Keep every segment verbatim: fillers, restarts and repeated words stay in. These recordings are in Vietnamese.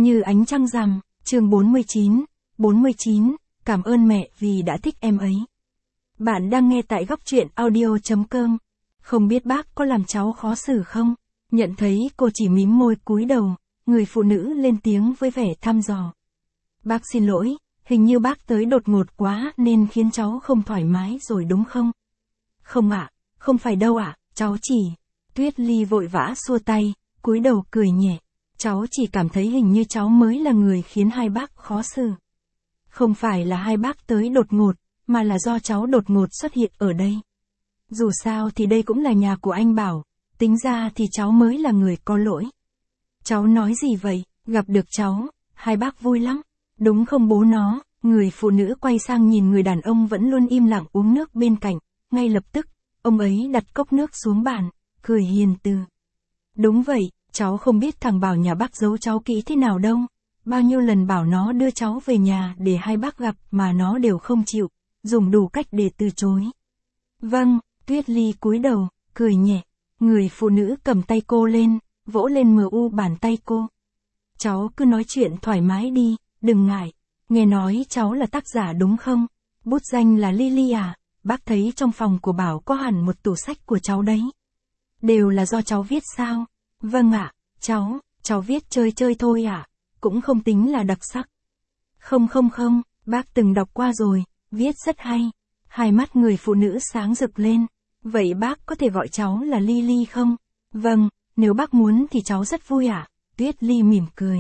Như ánh trăng rằm, chương bốn mươi chín, bốn mươi chín, cảm ơn mẹ vì đã thích em ấy. Bạn đang nghe tại góc truyện audio.com. Không biết bác có làm cháu khó xử không? Nhận thấy cô chỉ mím môi cúi đầu, người phụ nữ lên tiếng với vẻ thăm dò. Bác xin lỗi, hình như bác tới đột ngột quá nên khiến cháu không thoải mái rồi đúng không? Không ạ, không phải đâu ạ, cháu chỉ... Tuyết Ly vội vã xua tay, cúi đầu cười nhẹ. Cháu chỉ cảm thấy hình như cháu mới là người khiến hai bác khó xử. Không phải là hai bác tới đột ngột, mà là do cháu đột ngột xuất hiện ở đây. Dù sao thì đây cũng là nhà của anh Bảo, tính ra thì cháu mới là người có lỗi. Cháu nói gì vậy, gặp được cháu, hai bác vui lắm, đúng không bố nó? Người phụ nữ quay sang nhìn người đàn ông vẫn luôn im lặng uống nước bên cạnh, ngay lập tức, ông ấy đặt cốc nước xuống bàn, cười hiền từ. Đúng vậy, cháu không biết thằng Bảo nhà bác giấu cháu kỹ thế nào đâu. Bao nhiêu lần bảo nó đưa cháu về nhà để hai bác gặp mà nó đều không chịu, dùng đủ cách để từ chối. Vâng, Tuyết Ly cúi đầu, cười nhẹ. Người phụ nữ cầm tay cô lên, vỗ lên mờ u bàn tay cô. Cháu cứ nói chuyện thoải mái đi, đừng ngại. Nghe nói cháu là tác giả đúng không? Bút danh là Lily à? Bác thấy trong phòng của Bảo có hẳn một tủ sách của cháu đấy. Đều là do cháu viết sao? Vâng ạ, cháu, cháu viết chơi chơi thôi ạ, cũng không tính là đặc sắc. Không không không, bác từng đọc qua rồi, viết rất hay. Hai mắt người phụ nữ sáng rực lên. Vậy bác có thể gọi cháu là Lily không? Vâng, nếu bác muốn thì cháu rất vui ạ. Tuyết Ly mỉm cười.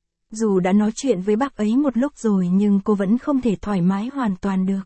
Dù đã nói chuyện với bác ấy một lúc rồi nhưng cô vẫn không thể thoải mái hoàn toàn được.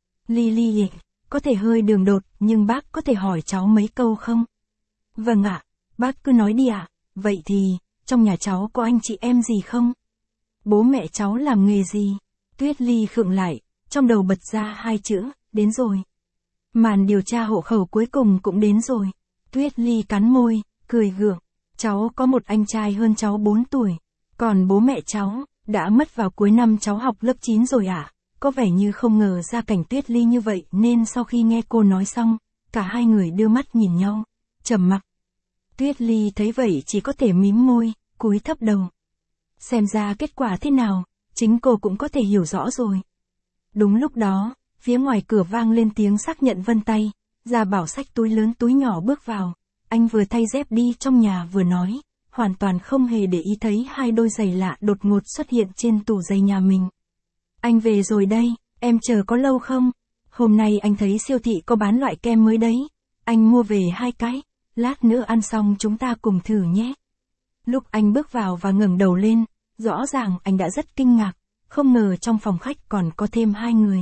Lily, có thể hơi đường đột nhưng bác có thể hỏi cháu mấy câu không? Vâng ạ, bác cứ nói đi ạ. Vậy thì, trong nhà cháu có anh chị em gì không? Bố mẹ cháu làm nghề gì? Tuyết Ly khựng lại, trong đầu bật ra hai chữ, đến rồi. Màn điều tra hộ khẩu cuối cùng cũng đến rồi. Tuyết Ly cắn môi, cười gượng. Cháu có một anh trai hơn cháu bốn tuổi. Còn bố mẹ cháu, đã mất vào cuối năm cháu học lớp chín rồi ạ. À? Có vẻ như không ngờ ra cảnh Tuyết Ly như vậy nên sau khi nghe cô nói xong, cả hai người đưa mắt nhìn nhau, trầm mặc. Tuyết Ly thấy vậy chỉ có thể mím môi, cúi thấp đầu. Xem ra kết quả thế nào, chính cô cũng có thể hiểu rõ rồi. Đúng lúc đó, phía ngoài cửa vang lên tiếng xác nhận vân tay, Gia Bảo xách túi lớn túi nhỏ bước vào. Anh vừa thay dép đi trong nhà vừa nói, hoàn toàn không hề để ý thấy hai đôi giày lạ đột ngột xuất hiện trên tủ giày nhà mình. Anh về rồi đây, em chờ có lâu không? Hôm nay anh thấy siêu thị có bán loại kem mới đấy. Anh mua về hai cái, lát nữa ăn xong chúng ta cùng thử nhé. Lúc anh bước vào và ngẩng đầu lên, rõ ràng anh đã rất kinh ngạc, không ngờ trong phòng khách còn có thêm hai người.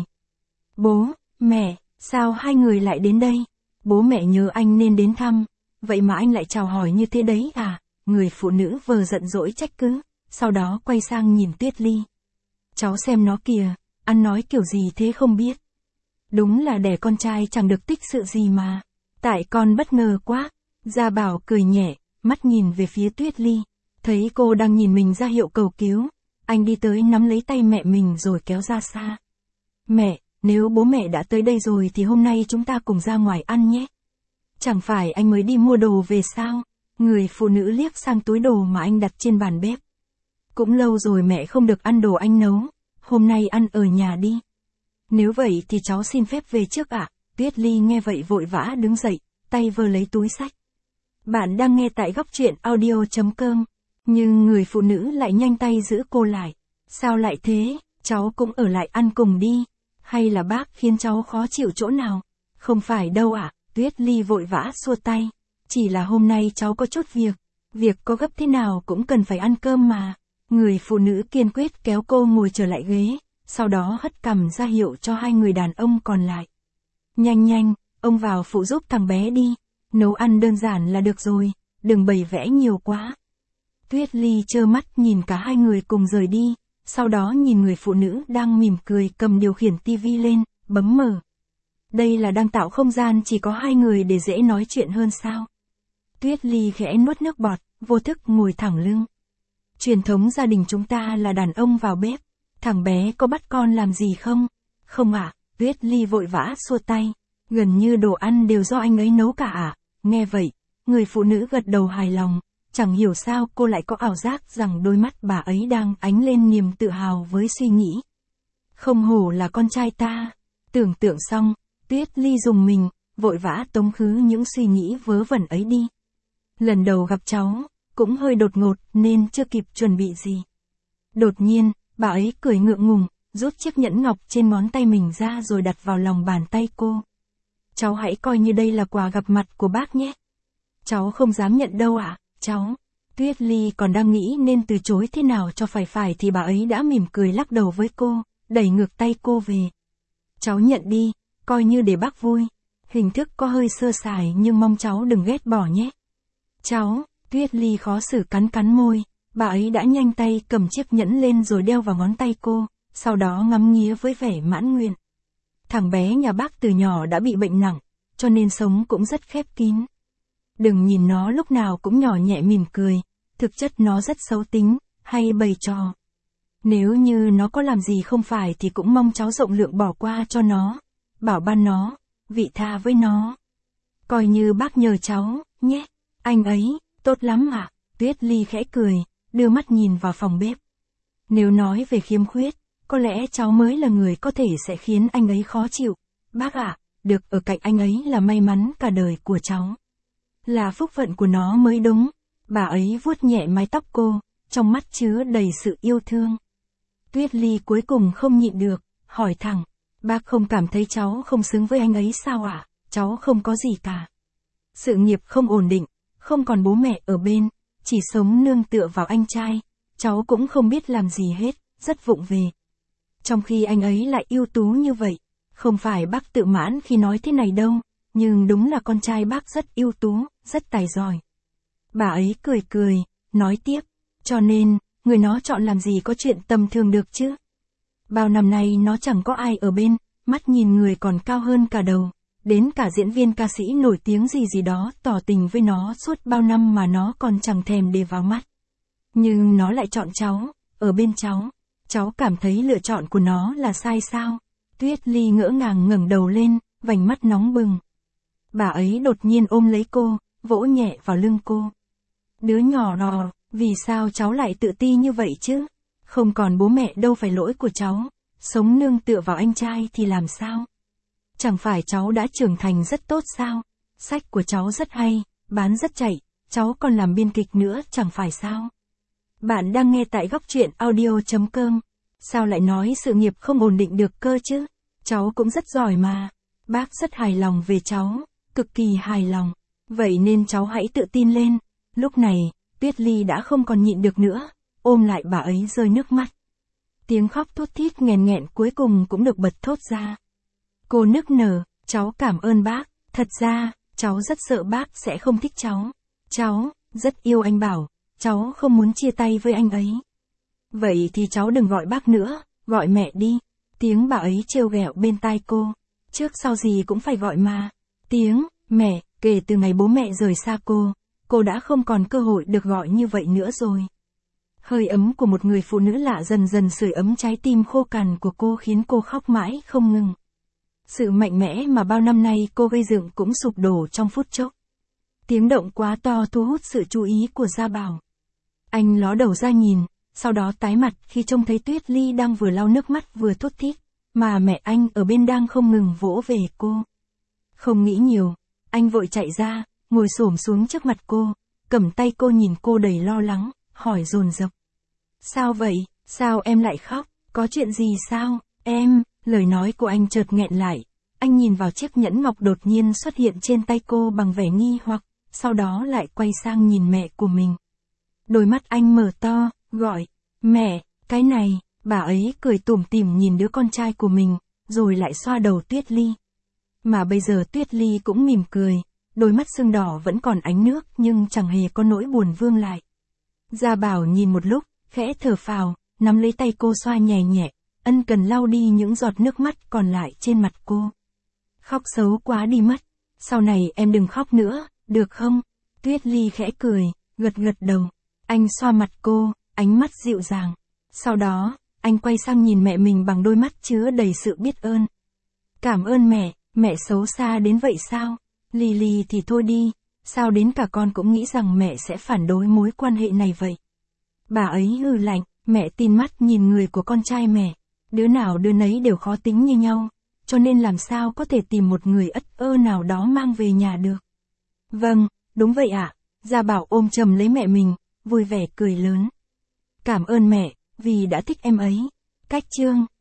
Bố, mẹ, sao hai người lại đến đây? Bố mẹ nhớ anh nên đến thăm, vậy mà anh lại chào hỏi như thế đấy à? Người phụ nữ vờ giận dỗi trách cứ, sau đó quay sang nhìn Tuyết Ly. Cháu xem nó kìa, ăn nói kiểu gì thế không biết. Đúng là đẻ con trai chẳng được tích sự gì mà. Tại con bất ngờ quá. Gia Bảo cười nhẹ, mắt nhìn về phía Tuyết Ly. Thấy cô đang nhìn mình ra hiệu cầu cứu. Anh đi tới nắm lấy tay mẹ mình rồi kéo ra xa. Mẹ, nếu bố mẹ đã tới đây rồi thì hôm nay chúng ta cùng ra ngoài ăn nhé. Chẳng phải anh mới đi mua đồ về sao? Người phụ nữ liếc sang túi đồ mà anh đặt trên bàn bếp. Cũng lâu rồi mẹ không được ăn đồ anh nấu. Hôm nay ăn ở nhà đi. Nếu vậy thì cháu xin phép về trước ạ. À? Tuyết Ly nghe vậy vội vã đứng dậy, tay vơ lấy túi xách. Bạn đang nghe tại góc truyện audio.com. Nhưng người phụ nữ lại nhanh tay giữ cô lại. Sao lại thế, cháu cũng ở lại ăn cùng đi. Hay là bác khiến cháu khó chịu chỗ nào? Không phải đâu ạ. À? Tuyết Ly vội vã xua tay. Chỉ là hôm nay cháu có chút việc. Việc có gấp thế nào cũng cần phải ăn cơm mà. Người phụ nữ kiên quyết kéo cô ngồi trở lại ghế. Sau đó hất cằm ra hiệu cho hai người đàn ông còn lại. Nhanh nhanh, ông vào phụ giúp thằng bé đi. Nấu ăn đơn giản là được rồi, đừng bày vẽ nhiều quá. Tuyết Ly trơ mắt nhìn cả hai người cùng rời đi, sau đó nhìn người phụ nữ đang mỉm cười cầm điều khiển tivi lên, bấm mở. Đây là đang tạo không gian chỉ có hai người để dễ nói chuyện hơn sao? Tuyết Ly khẽ nuốt nước bọt, vô thức ngồi thẳng lưng. Truyền thống gia đình chúng ta là đàn ông vào bếp. Thằng bé có bắt con làm gì không? Không ạ, à, Tuyết Ly vội vã xua tay. Gần như đồ ăn đều do anh ấy nấu cả ạ. À? Nghe vậy, người phụ nữ gật đầu hài lòng. chẳng hiểu sao cô lại có ảo giác rằng đôi mắt bà ấy đang ánh lên niềm tự hào với suy nghĩ. Không hổ là con trai ta. Tưởng tượng xong, Tuyết Ly rùng mình, vội vã tống khứ những suy nghĩ vớ vẩn ấy đi. Lần đầu gặp cháu, cũng hơi đột ngột nên chưa kịp chuẩn bị gì. Đột nhiên, bà ấy cười ngượng ngùng, rút chiếc nhẫn ngọc trên ngón tay mình ra rồi đặt vào lòng bàn tay cô. Cháu hãy coi như đây là quà gặp mặt của bác nhé. Cháu không dám nhận đâu ạ, à, cháu. Tuyết Ly còn đang nghĩ nên từ chối thế nào cho phải phải thì bà ấy đã mỉm cười lắc đầu với cô, đẩy ngược tay cô về. Cháu nhận đi, coi như để bác vui. Hình thức có hơi sơ sài nhưng mong cháu đừng ghét bỏ nhé. Cháu, Tuyết Ly khó xử cắn cắn môi, bà ấy đã nhanh tay cầm chiếc nhẫn lên rồi đeo vào ngón tay cô, sau đó ngắm nghía với vẻ mãn nguyện. Thằng bé nhà bác từ nhỏ đã bị bệnh nặng, cho nên sống cũng rất khép kín. Đừng nhìn nó lúc nào cũng nhỏ nhẹ mỉm cười, thực chất nó rất xấu tính, hay bày trò. Nếu như nó có làm gì không phải thì cũng mong cháu rộng lượng bỏ qua cho nó, bảo ban nó, vị tha với nó. Coi như bác nhờ cháu, nhé. Anh ấy, tốt lắm ạ. À? Tuyết Ly khẽ cười, đưa mắt nhìn vào phòng bếp. Nếu nói về khiếm khuyết, có lẽ cháu mới là người có thể sẽ khiến anh ấy khó chịu. Bác ạ, à, được ở cạnh anh ấy là may mắn cả đời của cháu. Là phúc phận của nó mới đúng. Bà ấy vuốt nhẹ mái tóc cô, trong mắt chứa đầy sự yêu thương. Tuyết Ly cuối cùng không nhịn được, hỏi thẳng. Bác không cảm thấy cháu không xứng với anh ấy sao ạ? À? Cháu không có gì cả. Sự nghiệp không ổn định, không còn bố mẹ ở bên, chỉ sống nương tựa vào anh trai. Cháu cũng không biết làm gì hết, rất vụng về. Trong khi anh ấy lại ưu tú như vậy, không phải bác tự mãn khi nói thế này đâu, nhưng đúng là con trai bác rất ưu tú, rất tài giỏi. Bà ấy cười cười, nói tiếp, cho nên, người nó chọn làm gì có chuyện tầm thường được chứ. Bao năm nay nó chẳng có ai ở bên, mắt nhìn người còn cao hơn cả đầu, đến cả diễn viên ca sĩ nổi tiếng gì gì đó tỏ tình với nó suốt bao năm mà nó còn chẳng thèm để vào mắt. Nhưng nó lại chọn cháu, ở bên cháu. Cháu cảm thấy lựa chọn của nó là sai sao? Tuyết Ly ngỡ ngàng ngẩng đầu lên, vành mắt nóng bừng. Bà ấy đột nhiên ôm lấy cô, vỗ nhẹ vào lưng cô. Đứa nhỏ nọ, vì sao cháu lại tự ti như vậy chứ? Không còn bố mẹ đâu phải lỗi của cháu, sống nương tựa vào anh trai thì làm sao? Chẳng phải cháu đã trưởng thành rất tốt sao? Sách của cháu rất hay, bán rất chạy, cháu còn làm biên kịch nữa chẳng phải sao? Bạn đang nghe tại góc truyện audio chấm com. Sao lại nói sự nghiệp không ổn định được cơ chứ? Cháu cũng rất giỏi mà. Bác rất hài lòng về cháu, cực kỳ hài lòng. Vậy nên cháu hãy tự tin lên. Lúc này, Tuyết Ly đã không còn nhịn được nữa, ôm lại bà ấy rơi nước mắt. Tiếng khóc thút thít nghẹn nghẹn cuối cùng cũng được bật thốt ra. Cô nức nở, cháu cảm ơn bác, thật ra, cháu rất sợ bác sẽ không thích cháu. Cháu, rất yêu anh Bảo, cháu không muốn chia tay với anh ấy. Vậy thì cháu đừng gọi bác nữa, gọi mẹ đi. Tiếng bà ấy trêu ghẹo bên tai cô. Trước sau gì cũng phải gọi mà. Tiếng, mẹ, kể từ ngày bố mẹ rời xa cô, cô đã không còn cơ hội được gọi như vậy nữa rồi. Hơi ấm của một người phụ nữ lạ dần dần sưởi ấm trái tim khô cằn của cô khiến cô khóc mãi không ngừng. Sự mạnh mẽ mà bao năm nay cô gây dựng cũng sụp đổ trong phút chốc. Tiếng động quá to thu hút sự chú ý của Gia Bảo. Anh ló đầu ra nhìn, sau đó tái mặt khi trông thấy Tuyết Ly đang vừa lau nước mắt vừa thút thít, mà mẹ anh ở bên đang không ngừng vỗ về cô. Không nghĩ nhiều, anh vội chạy ra, ngồi xổm xuống trước mặt cô, cầm tay cô nhìn cô đầy lo lắng, hỏi dồn dập. Sao vậy, sao em lại khóc, có chuyện gì sao, em, lời nói của anh chợt nghẹn lại, anh nhìn vào chiếc nhẫn ngọc đột nhiên xuất hiện trên tay cô bằng vẻ nghi hoặc, sau đó lại quay sang nhìn mẹ của mình. Đôi mắt anh mở to, gọi, mẹ, cái này, bà ấy cười tủm tỉm nhìn đứa con trai của mình, rồi lại xoa đầu Tuyết Ly. Mà bây giờ Tuyết Ly cũng mỉm cười, đôi mắt sưng đỏ vẫn còn ánh nước nhưng chẳng hề có nỗi buồn vương lại. Gia Bảo nhìn một lúc, khẽ thở phào, nắm lấy tay cô xoa nhẹ nhẹ, ân cần lau đi những giọt nước mắt còn lại trên mặt cô. Khóc xấu quá đi mất, sau này em đừng khóc nữa, được không? Tuyết Ly khẽ cười, gật gật đầu. Anh xoa mặt cô, ánh mắt dịu dàng. Sau đó, anh quay sang nhìn mẹ mình bằng đôi mắt chứa đầy sự biết ơn. Cảm ơn mẹ, mẹ xấu xa đến vậy sao? Lily thì thôi đi, Sao đến cả con cũng nghĩ rằng mẹ sẽ phản đối mối quan hệ này vậy? Bà ấy hừ lạnh, mẹ tin mắt nhìn người của con trai mẹ. Đứa nào đứa nấy đều khó tính như nhau, cho nên làm sao có thể tìm một người ất ơ nào đó mang về nhà được. Vâng, đúng vậy ạ. Gia Bảo ôm chầm lấy mẹ mình, vui vẻ cười lớn. Cảm ơn mẹ, vì đã thích em ấy. Cách chương